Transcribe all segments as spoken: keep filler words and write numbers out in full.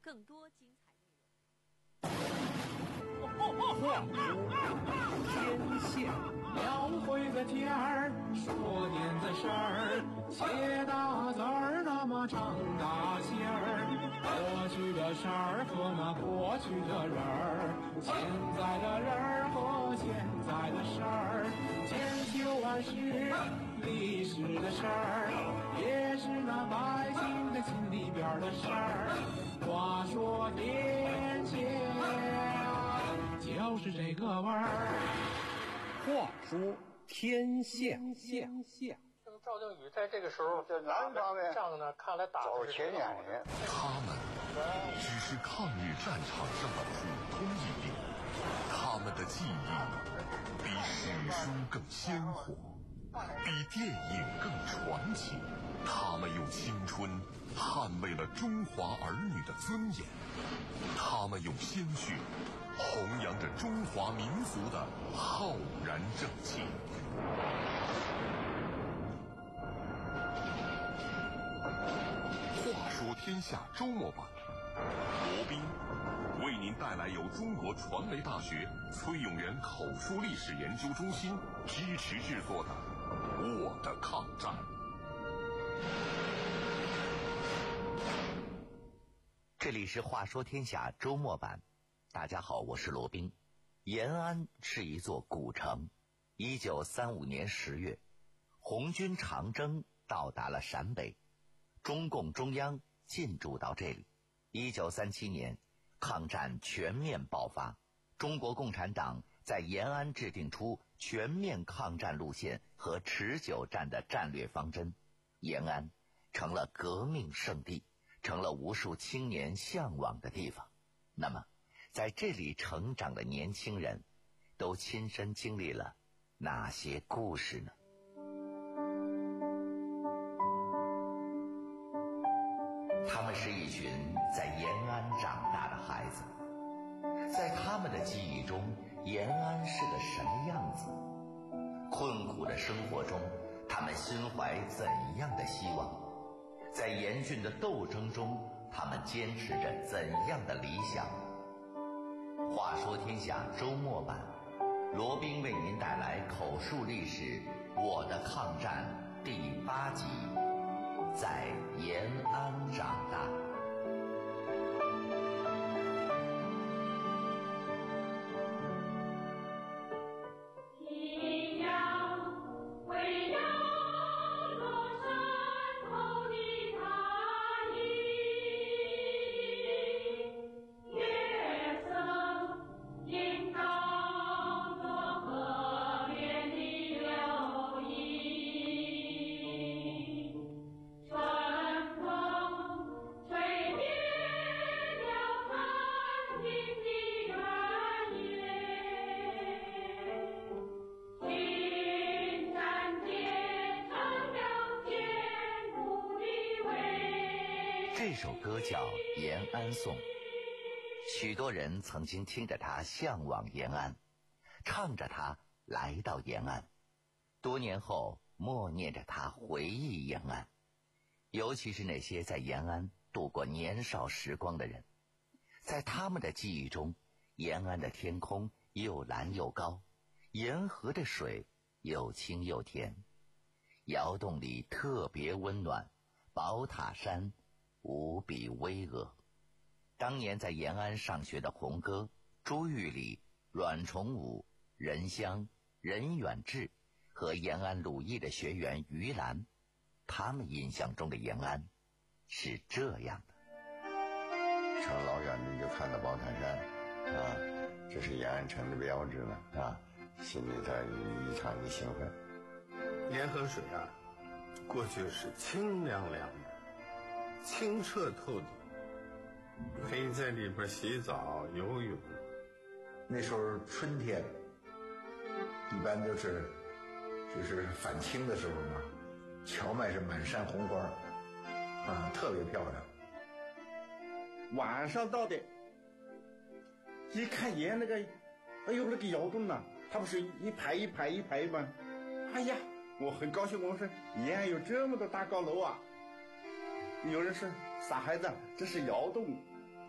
更多精彩内容。 话说天下， 描绘个天儿，说点子事儿，写大字儿，那么长大线儿。过去的事儿和那过去的人儿，现在的人儿和现在的事儿，千秋万世历史的事儿，也是那百姓的心里边的事儿。话说天下，就是这个味儿。 话说天下， 天下。这个赵定宇在这个时候， 这南方面仗呢，看来打走前两年， 他们只是抗日战场上的普通一兵，他们的记忆比史书更鲜活，比电影更传奇。他们用青春捍卫了中华儿女的尊严，他们用鲜血弘扬着中华民族的浩然正气。话说天下周末版，罗宾为您带来由中国传媒大学崔永元口述历史研究中心支持制作的《我的抗战》。 这里是话说天下周末版，大家好，我是罗宾。延安是一座古城。一九三五年十月，红军长征到达了陕北，中共中央进驻到这里。一九三七年，抗战全面爆发，中国共产党在延安制定出全面抗战路线和持久战的战略方针，延安成了革命圣地，成了无数青年向往的地方。那么在这里成长的年轻人都亲身经历了哪些故事呢？他们是一群在延安长大的孩子，在他们的记忆中，延安是个什么样子？困苦的生活中，他们心怀怎样的希望？在严峻的斗争中，他们坚持着怎样的理想？话说天下周末版，罗宾为您带来口述历史《我的抗战》第八集，在延安长大。这首歌叫《延安颂》，许多人曾经听着它向往延安，唱着它来到延安，多年后默念着它回忆延安。尤其是那些在延安度过年少时光的人，在他们的记忆中，延安的天空又蓝又高，沿河的水又清又甜，窑洞里特别温暖，宝塔山无比巍峨。当年在延安上学的红歌、朱玉礼、阮崇武、任湘、任远志和延安鲁艺的学员于兰，他们印象中的延安是这样的。 从老远你就看到宝塔山啊，这是延安城的标志了啊，心里头异常的兴奋。 沿河水啊，过去是清凉凉的，清澈透底，可以在里边洗澡游泳。 那时候春天一般都是就是返青的时候嘛，荞麦是满山红花啊，特别漂亮。 晚上到的一看沿那个，哎呦那个窑洞啊，它不是一排一排一排吗？哎呀，我很高兴，我说延安有这么多大高楼啊。有人说傻孩子，这是窑洞。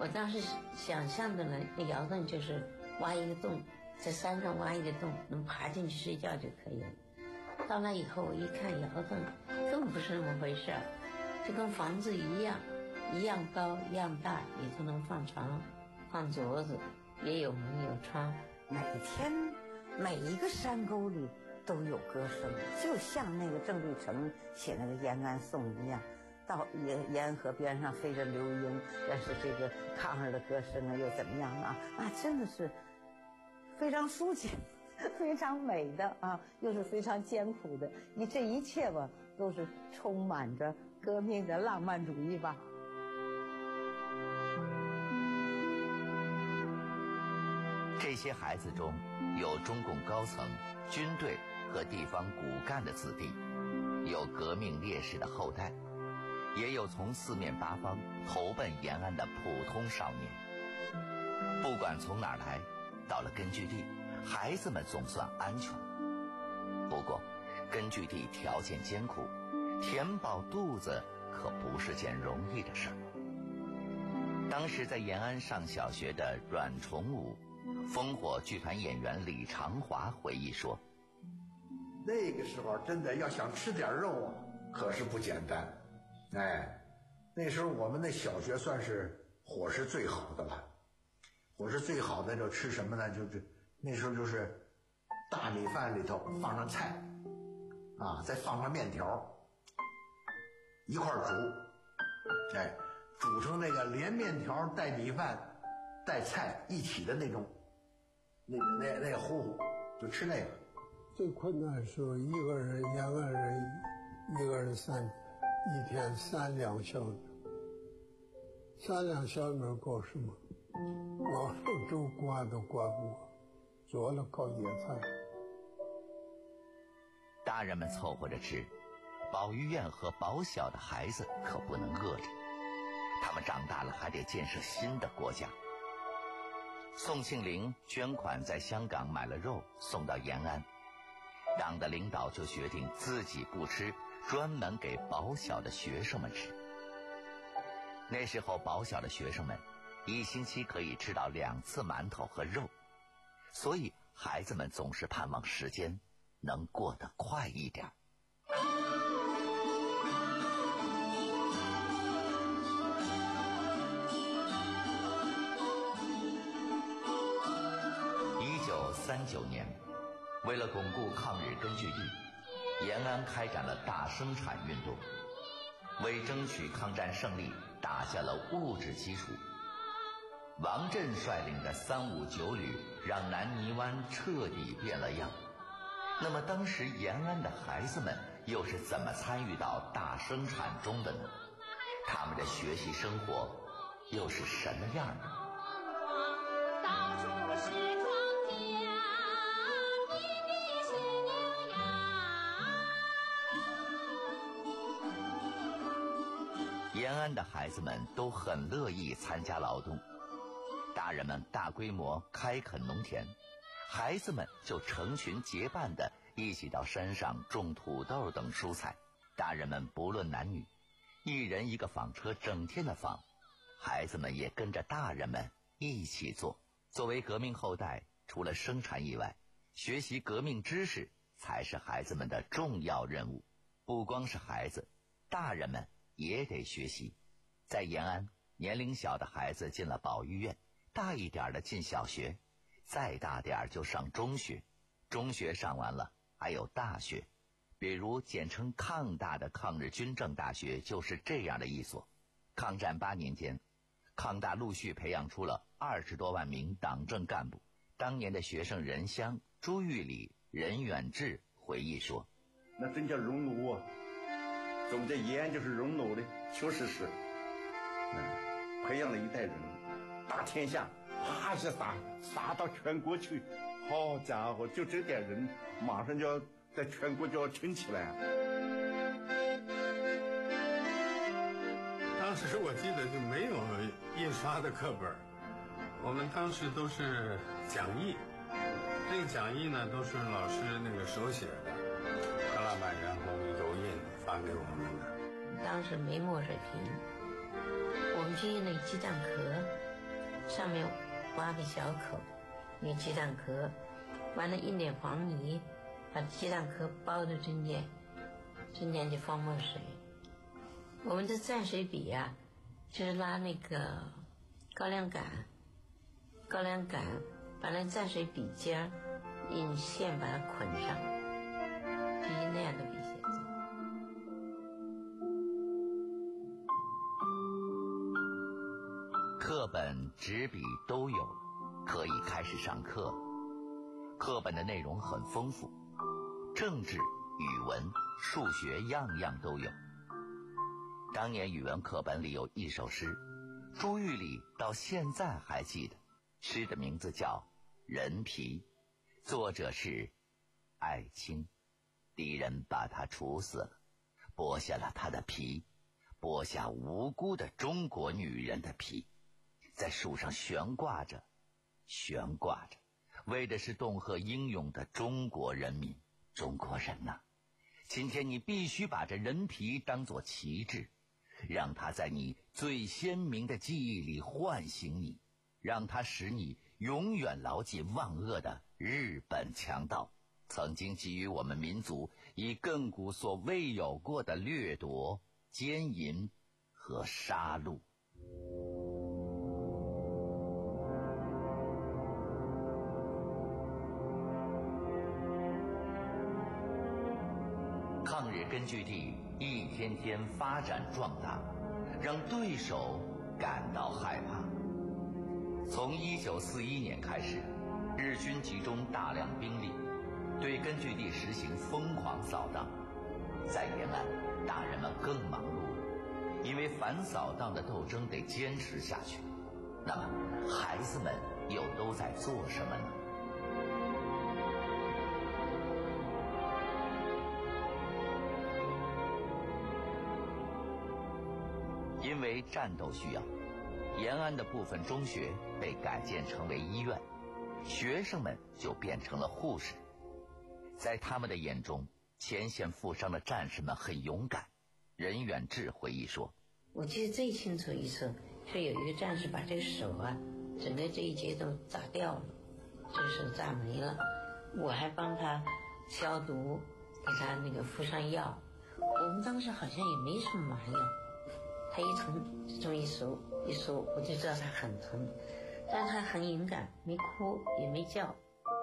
我当时想象的呢，那窑洞就是挖一个洞，在山上挖一个洞，能爬进去睡觉就可以了。到那以后我一看窑洞，根本不是那么回事儿，就跟房子一样，一样高一样大，里头能放床放桌子，也有门有窗。 每天每一个山沟里都有歌声，就像那个郑立成写那个延安颂一样，到延延安河边上飞着流莺，但是这个抗日的歌声啊又怎么样啊？啊，真的是非常抒情，非常美的啊，又是非常艰苦的。你这一切吧，都是充满着革命的浪漫主义吧。 这些孩子中有中共高层、军队和地方骨干的子弟，有革命烈士的后代，也有从四面八方投奔延安的普通少年。不管从哪儿来，到了根据地，孩子们总算安全。不过，根据地条件艰苦，填饱肚子可不是件容易的事儿。当时在延安上小学的阮崇武，烽火剧团演员李长华回忆说：“ 那个时候真的要想吃点肉啊，可是不简单。哎，那时候我们那小学算是伙食最好的了。伙食最好的就吃什么呢？就是那时候就是大米饭里头放上菜，啊，再放上面条，一块煮，哎，煮成那个连面条带米饭带菜一起的那种。”那个那那个糊糊，就吃那个。 最困难的时候，一个人延安人，一个人三，一天三两小米，三两小米够什么？往寿州刮都刮不过，做了靠野菜。 大人们凑合着吃，保育院和保小的孩子可不能饿着，他们长大了还得建设新的国家。宋庆龄捐款在香港买了肉送到延安，党的领导就决定自己不吃，专门给保小的学生们吃。那时候保小的学生们一星期可以吃到两次馒头和肉，所以孩子们总是盼望时间能过得快一点。三九年，为了巩固抗日根据地，延安开展了大生产运动，为争取抗战胜利打下了物质基础。王震率领的三五九旅让南泥湾彻底变了样。那么当时延安的孩子们又是怎么参与到大生产中的呢？他们的学习生活又是什么样的？延安的孩子们都很乐意参加劳动，大人们大规模开垦农田，孩子们就成群结伴的一起到山上种土豆等蔬菜。大人们不论男女，一人一个纺车，整天的纺，孩子们也跟着大人们一起做。作为革命后代，除了生产以外，学习革命知识才是孩子们的重要任务。不光是孩子，大人们也得学习。在延安，年龄小的孩子进了保育院，大一点的进小学，再大点就上中学，中学上完了还有大学，比如简称抗大的抗日军政大学就是这样的一所。抗战八年间，抗大陆续培养出了二十多万名党政干部。当年的学生任湘、朱玉礼、任远志回忆说：“ 那真叫熔炉啊！总在延安就是熔炉的，确实是，嗯，培养了一代人，打天下，啪一下撒撒到全国去，好家伙，就这点人，马上就要在全国就要撑起来。” 当时我记得就没有印刷的课本，我们当时都是讲义，这个讲义呢都是老师那个手写的，荷兰版，然后油印发给我们的。 当时没墨水瓶，我们去那鸡蛋壳上面挖个小口，一个鸡蛋壳，完了一点黄泥，把鸡蛋壳包在中间，中间就放墨水。我们的蘸水笔啊，就是拉那个高粱杆，高粱杆把那蘸水笔尖儿用线把它捆上，就是那样的笔写。 课本、纸笔都有了，可以开始上课了。课本的内容很丰富，政治、语文、数学样样都有。当年语文课本里有一首诗，朱玉礼到现在还记得，诗的名字叫《人皮》，作者是艾青。敌人把他处死了，剥下了他的皮，剥下无辜的中国女人的皮，在树上悬挂着，悬挂着，为的是恫吓英勇的中国人民。中国人呐、啊，今天你必须把这人皮当作旗帜，让它在你最鲜明的记忆里唤醒你，让它使你永远牢记万恶的日本强盗曾经给予我们民族以亘古所未有过的掠夺、奸淫和杀戮。抗日根据地一天天发展壮大，让对手感到害怕。从一九四一年开始，日军集中大量兵力，对根据地实行疯狂扫荡。在延安，大人们更忙碌了，因为反扫荡的斗争得坚持下去。那么，孩子们又都在做什么呢？因为战斗需要，延安的部分中学被改建成为医院，学生们就变成了护士。在他们的眼中，前线负伤的战士们很勇敢。任远志回忆说， 我记得最清楚一次，是有一个战士把这个手啊，整个这一节都炸掉了，这个手炸没了，我还帮他消毒，给他那个敷上药。我们当时好像也没什么麻药，他一疼就这么一手一手，我就知道他很疼，但他很勇敢，没哭也没叫。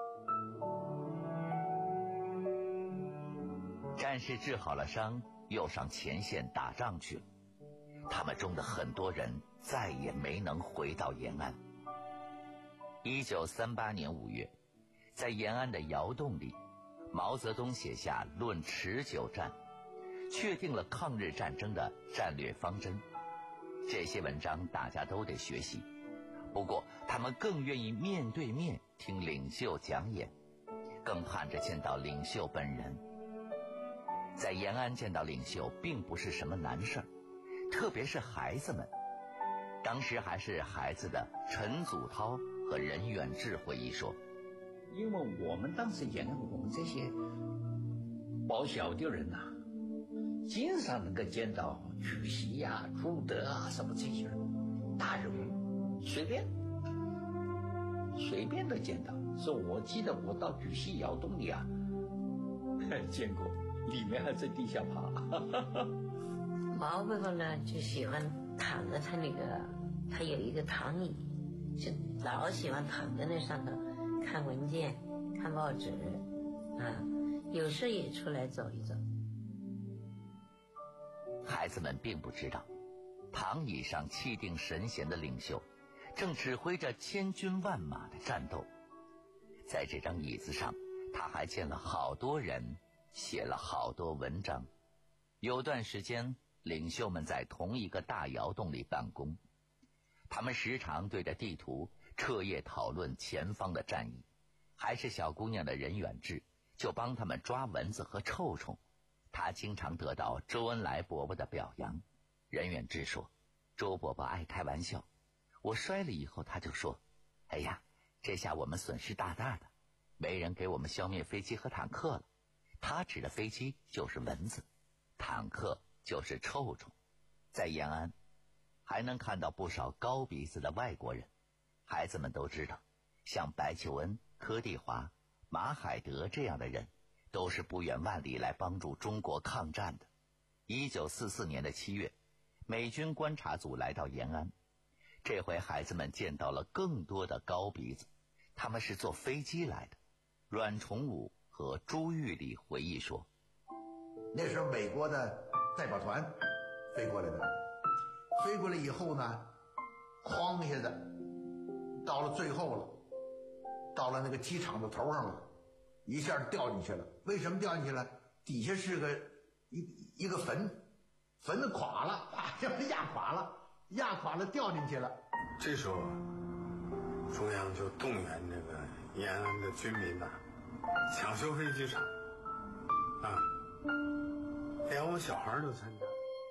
战士治好了伤，又上前线打仗去了。他们中的很多人再也没能回到延安。一九三八年五月，在延安的窑洞里，毛泽东写下《论持久战》，确定了抗日战争的战略方针。这些文章大家都得学习，不过他们更愿意面对面听领袖讲演，更盼着见到领袖本人。在延安见到领袖并不是什么难事儿，特别是孩子们。当时还是孩子的陈祖涛和任远志回忆说， 因为我们当时延安，我们这些包小的人呐、啊，经常能够见到主席呀、啊、朱德啊什么这些人，大人物随便随便都见到。所以我记得我到主席窑洞里啊见过，里面还在地下爬。 毛伯伯呢就喜欢躺在他那个，他有一个躺椅，就老喜欢躺在那上头看文件、看报纸，啊，有时也出来走一走。 孩子们并不知道，躺椅上气定神闲的领袖，正指挥着千军万马的战斗。在这张椅子上，他还见了好多人，写了好多文章。有段时间，领袖们在同一个大窑洞里办公，他们时常对着地图彻夜讨论前方的战役。还是小姑娘的任远志就帮他们抓蚊子和臭虫，他经常得到周恩来伯伯的表扬。任远志说，周伯伯爱开玩笑，我摔了以后他就说，哎呀，这下我们损失大大的，没人给我们消灭飞机和坦克了。他指的飞机就是蚊子，坦克就是臭虫。在延安还能看到不少高鼻子的外国人， 孩子们都知道，像白求恩、柯蒂华、马海德这样的人，都是不远万里来帮助中国抗战的。一九四四年的七月，美军观察组来到延安，这回孩子们见到了更多的高鼻子，他们是坐飞机来的。阮崇武和朱玉礼回忆说， 那时候美国的代表团飞过来的，飞过来以后呢，哐一下子到了最后了，到了那个机场的头上了，一下掉进去了。为什么掉进去了？底下是个一一个坟，坟子垮了，啊，压垮了，压垮了，掉进去了。 这时候啊，中央就动员这个延安的军民呐、啊，抢修飞机场，啊，连我小孩都参加。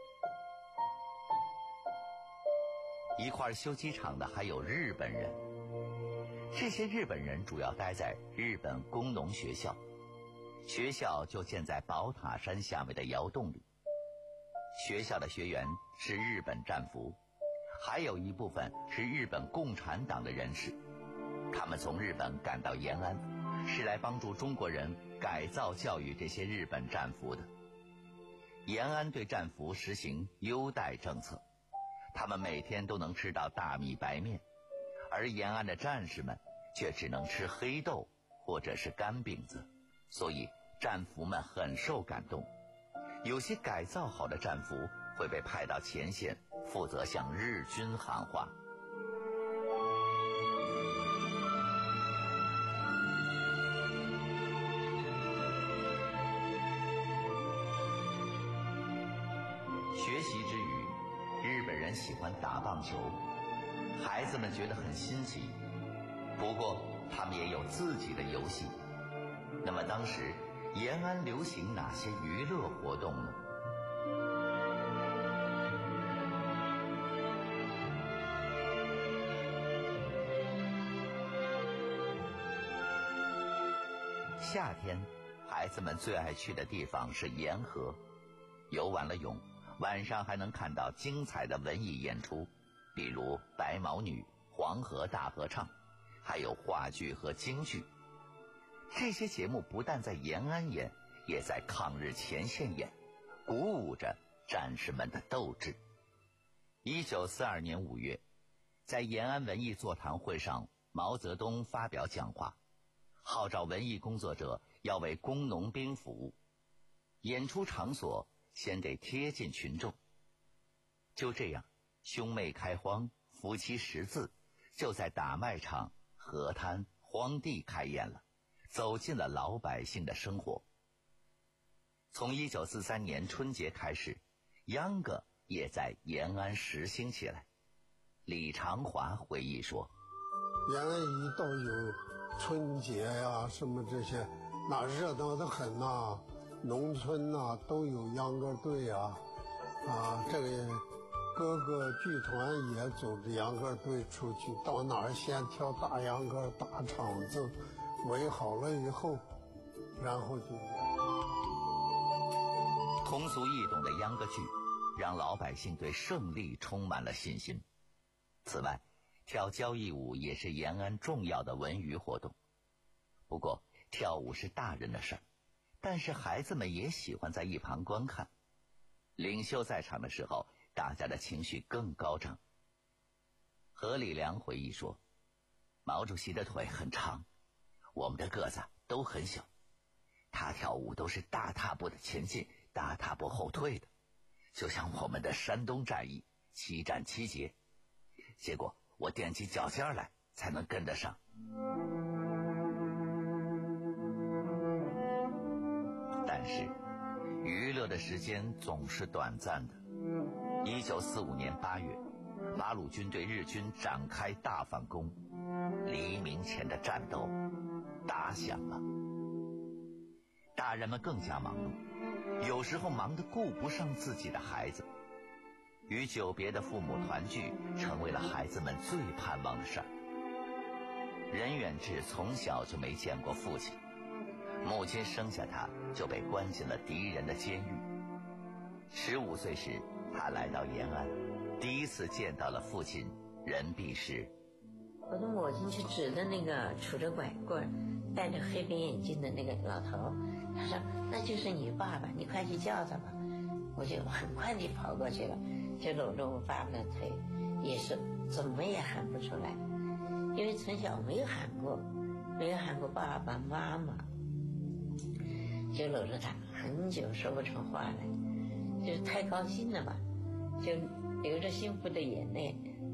一块修机场的还有日本人，这些日本人主要待在日本工农学校，学校就建在宝塔山下面的窑洞里。学校的学员是日本战俘，还有一部分是日本共产党的人士，他们从日本赶到延安，是来帮助中国人改造教育这些日本战俘的。延安对战俘实行优待政策，他们每天都能吃到大米白面，而延安的战士们却只能吃黑豆或者是干饼子，所以战俘们很受感动。有些改造好的战俘会被派到前线，负责向日军喊话。学习之余，日本人喜欢打棒球，孩子们觉得很新奇。不过他们也有自己的游戏。那么当时延安流行哪些娱乐活动呢？夏天，孩子们最爱去的地方是沿河，游完了泳，晚上还能看到精彩的文艺演出，比如白毛女、黄河大合唱，还有话剧和京剧。这些节目不但在延安演，也在抗日前线演，鼓舞着战士们的斗志。一九四二年五月，在延安文艺座谈会上，毛泽东发表讲话，号召文艺工作者要为工农兵服务，演出场所先得贴近群众。就这样，兄妹开荒、夫妻识字就在打麦场、河滩、荒地开演了，走进了老百姓的生活。从一九四三年春节开始，秧歌也在延安实行起来。李长华回忆说， 延安一到有春节呀、啊、什么这些，那热闹得很呐、啊，农村呐、啊、都有秧歌队啊，啊，这个各个剧团也组织秧歌队出去，到哪儿先跳大秧歌，大场子围好了以后，然后就通俗易懂的秧歌剧让老百姓对胜利充满了信心。此外，跳交谊舞也是延安重要的文娱活动。不过跳舞是大人的事儿，但是孩子们也喜欢在一旁观看。领袖在场的时候，大家的情绪更高涨。何礼良回忆说，毛主席的腿很长，我们的个子都很小，他跳舞都是大踏步的前进，大踏步后退的，就像我们的山东战役七战七捷，结果我踮起脚尖来才能跟得上。但是娱乐的时间总是短暂的。一九四五年八月，八路军对日军展开大反攻，黎明前的战斗打响了。大人们更加忙碌，有时候忙得顾不上自己的孩子。与久别的父母团聚成为了孩子们最盼望的事儿。任远志从小就没见过父亲，母亲生下他就被关进了敌人的监狱。十五岁时，他来到延安，第一次见到了父亲任弼时。 我的母亲去指着那个拄着拐棍、戴着黑边眼镜的那个老头，他说：“那就是你爸爸，你快去叫他吧。”我就很快地跑过去了，就搂着我爸爸的腿，也是怎么也喊不出来，因为从小没有喊过，没有喊过爸爸妈妈，就搂着他很久说不出话来，就是太高兴了吧，就流着幸福的眼泪。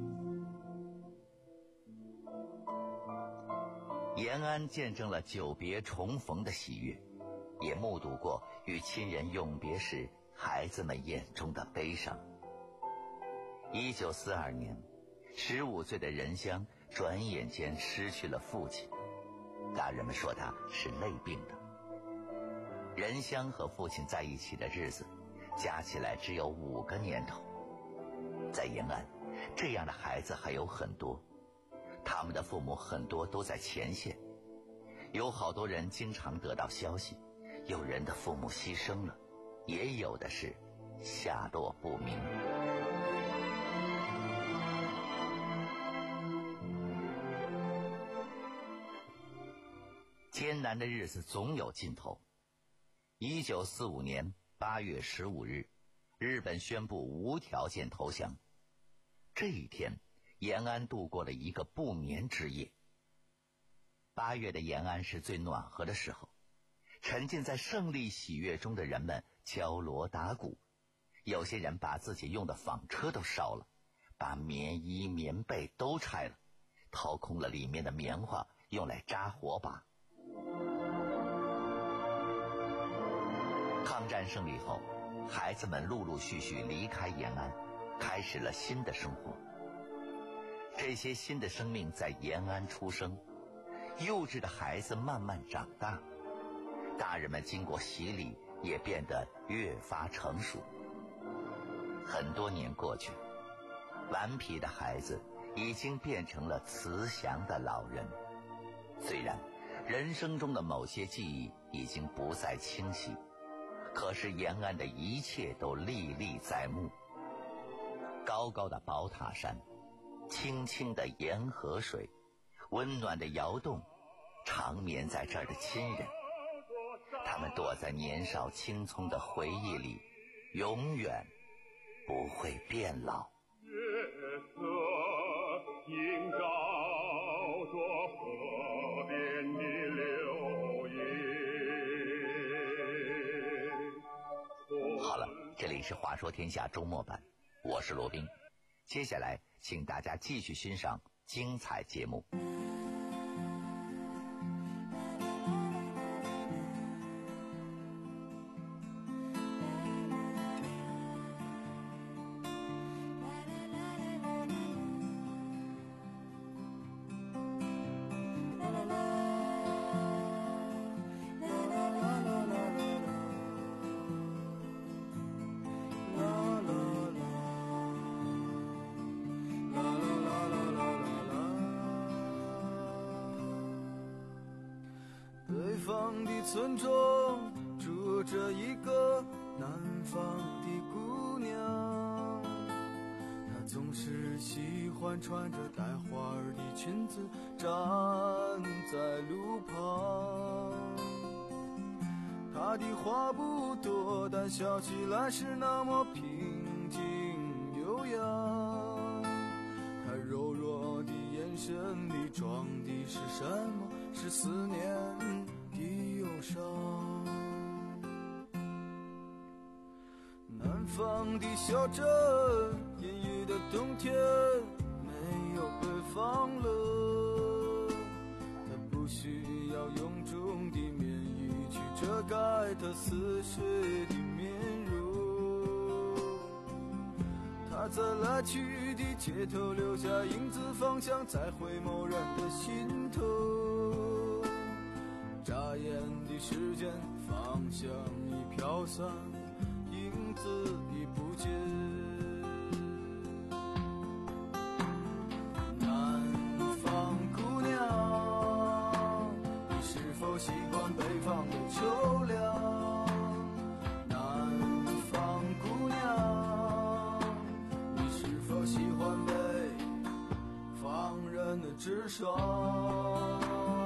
延安见证了久别重逢的喜悦，也目睹过与亲人永别时孩子们眼中的悲伤。一九四二年，十五岁的任香转眼间失去了父亲，大人们说他是累病的。任香和父亲在一起的日子加起来只有五个年头。在延安，这样的孩子还有很多，他们的父母很多都在前线，有好多人经常得到消息，有人的父母牺牲了，也有的是下落不明。艰难的日子总有尽头。一九四五年八月十五日，日本宣布无条件投降。这一天，延安度过了一个不眠之夜。八月的延安是最暖和的时候，沉浸在胜利喜悦中的人们敲锣打鼓，有些人把自己用的纺车都烧了，把棉衣棉被都拆了，掏空了里面的棉花，用来扎火把。抗战胜利后，孩子们陆陆续续离开延安，开始了新的生活。这些新的生命在延安出生，幼稚的孩子慢慢长大，大人们经过洗礼也变得越发成熟。很多年过去，顽皮的孩子已经变成了慈祥的老人。虽然人生中的某些记忆已经不再清晰，可是延安的一切都历历在目。高高的宝塔山，清清的沿河水，温暖的窑洞，长眠在这儿的亲人，他们躲在年少青葱的回忆里，永远不会变老。 月色映照着河边的柳叶。 好了，这里是话说天下周末版，我是罗宾。接下来请大家继续欣赏精彩节目。 村中住着一个南方的姑娘，她总是喜欢穿着带花儿的裙子站在路旁。她的话不多，但笑起来是那么平静悠扬。她柔弱的眼神里装的是什么？是思念的忧伤。南方的小镇，阴郁的冬天，没有北方冷。它不需要臃肿的棉衣去遮盖它似水的面容。它在来去的街头留下影子，方向在回眸人的心头。眨眼的时间，方向已飘散，影子已不见。南方姑娘，你是否习惯北方的秋凉？南方姑娘，你是否喜欢北方人的直爽。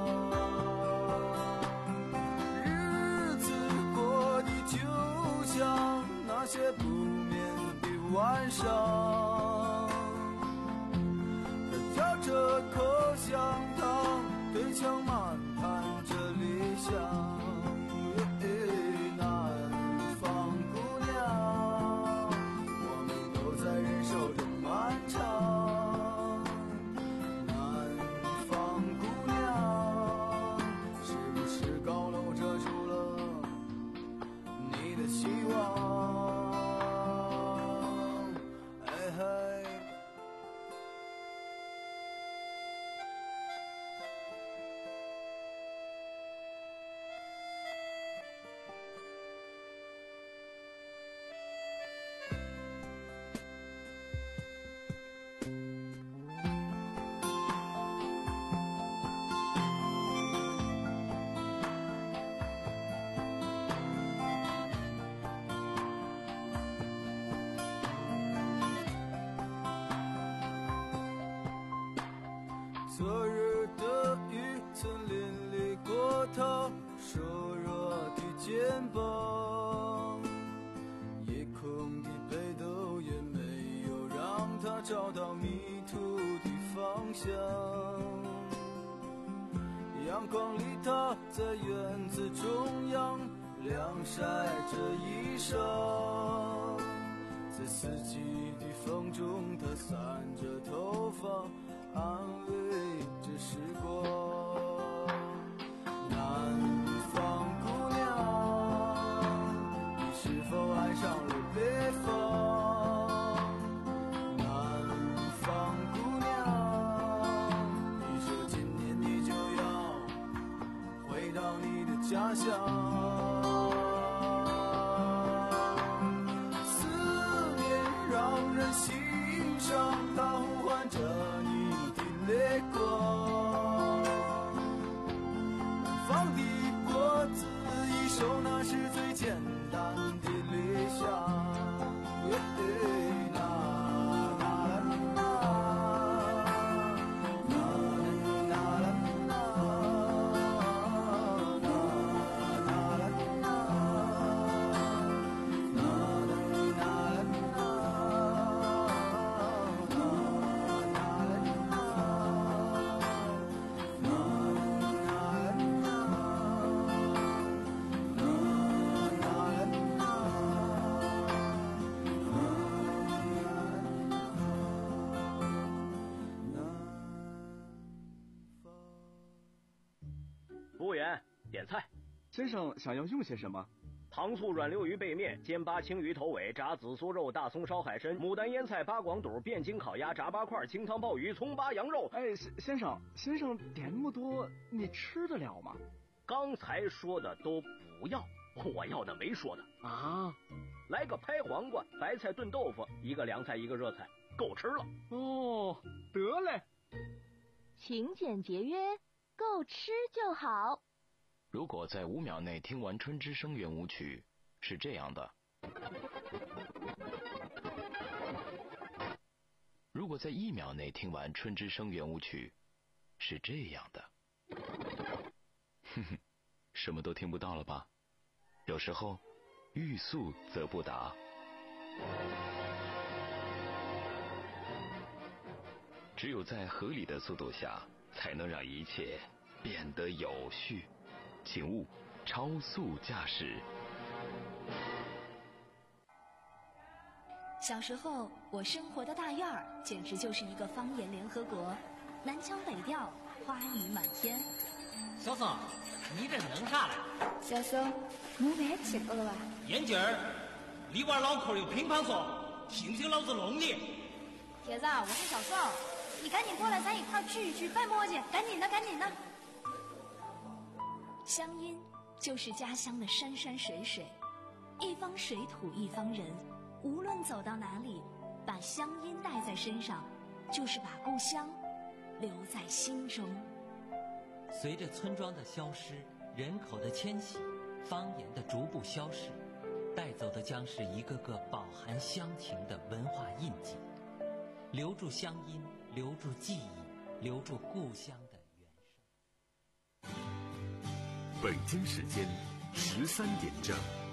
日子过得就像那些不眠的晚上，嚼着口香糖，对墙漫谈着理想。昨日的雨曾淋漓过他瘦弱的肩膀，夜空的北斗也没有让他找到迷途的方向。阳光里他在院子中央晾晒着衣裳，在四季的风中他散着头发安慰这时光。南方姑娘，你是否爱上了北方？南方姑娘，你说今年你就要回到你的家乡。思念让人心伤，它呼唤着你泪光。南方的果子一熟，那是最简单的理想。 服务员，点菜。 先生想要用些什么？ 糖醋软溜鱼背面、煎巴青鱼头尾、炸紫苏肉、大葱烧海参、牡丹腌菜、八广肚、汴京烤鸭、炸八块、清汤鲍鱼、葱巴羊肉。 哎，先生，先生点那么多，你吃得了吗？ 刚才说的都不要，我要的没说的啊。 来个拍黄瓜、白菜炖豆腐，一个凉菜，一个热菜，够吃了。 哦，得嘞。 勤俭节约，够吃就好。 如果在五秒内听完《春之声》圆舞曲，是这样的；如果在一秒内听完《春之声》圆舞曲，是这样的。哼哼，什么都听不到了吧？有时候，欲速则不达。只有在合理的速度下，才能让一切变得有序。请勿超速驾驶。 小时候，我生活的大院儿简直就是一个方言联合国，南腔北调，花语满天。 小宋，你这是弄啥嘞？ 小宋，我饭吃饱了吧？ 眼镜儿，你玩脑壳有乒乓球，信不信老子弄你？ 铁子，我是小宋，你赶紧过来，咱一块儿聚一聚，别磨叽，赶紧的，赶紧的。 乡音就是家乡的山山水水，一方水土一方人，无论走到哪里，把乡音带在身上，就是把故乡留在心中。 随着村庄的消失，人口的迁徙，方言的逐步消逝，带走的将是一个个饱含乡情的文化印记。留住乡音，留住记忆， 留住故乡的原声。 北京时间十三点整。